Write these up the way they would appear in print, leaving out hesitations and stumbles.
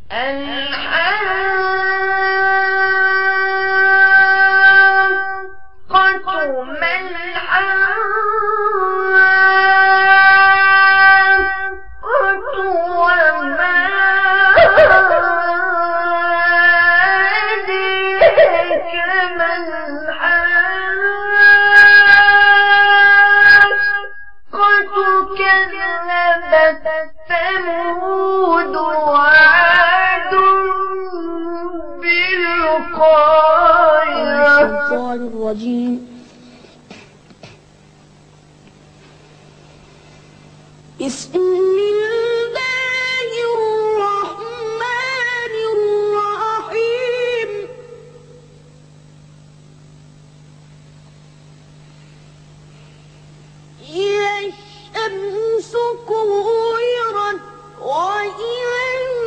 الحاقة ما الحاقة وما أدراك ما الحاقة كذبت ثمود وعاد بالقارعة. الشيطان الرجيم. بسم الله الرحمن الرحيم. إذا الشمس كورت وإذا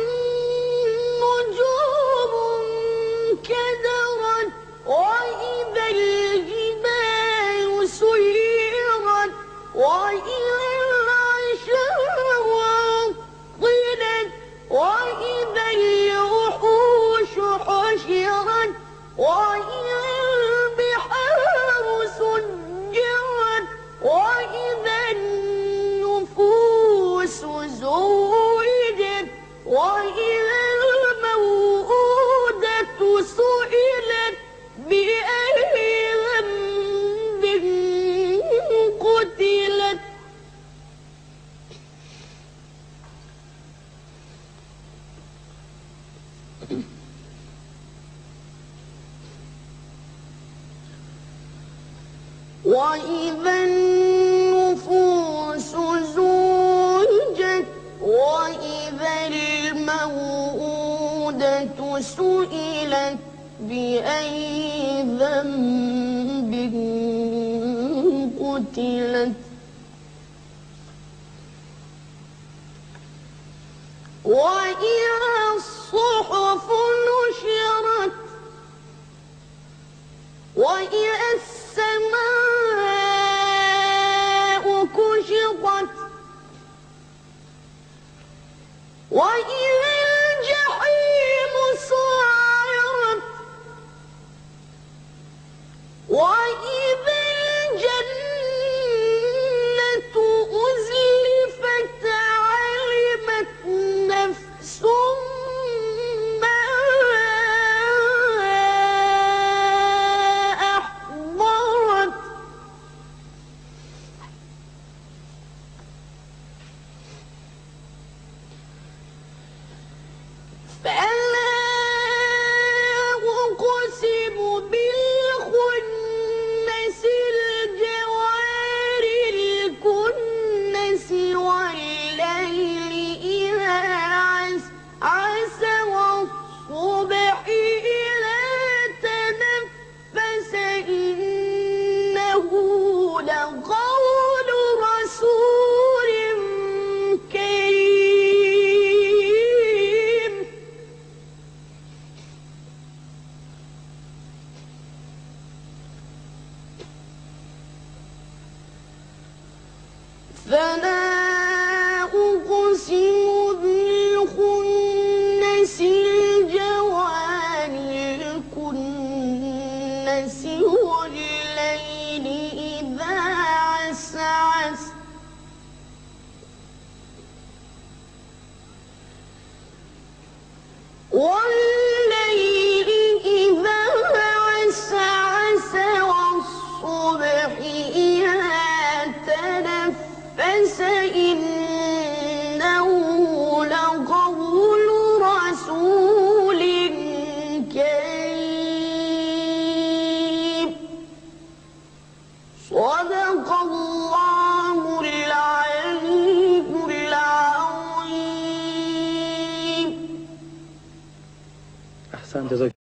النجوم انكدرت وإذا الجبال سيرت وإذا العشار عطلت وإذا الوحوش حشرت وإذا البحار سجرت وإذا النفوس زوجت وإذا الموءودة سئلت بأي ذنب قتلت. وإذا النفوس زوجت وإذا الموءودة سئلت بأي ذنب قتلت. وإذا الصحف نشرت وإذا السماء كشطت وإذا الجحيم سعرت وإذا الجنة أزلفت علمت نفس ما أحضرت. فلا أقسم بالخنس الجوار الكنس والليل إذا عسعس والصبح إذا تنفس إنه لقول رسول كريم. فلا أقسم بالخنس الجوار الكنس والليل إذا عسعس والليل إذا عسعس والصبح إذا تنفس إنه لقول رسول كريم. صدق الله العلي العظيم. أحسنت.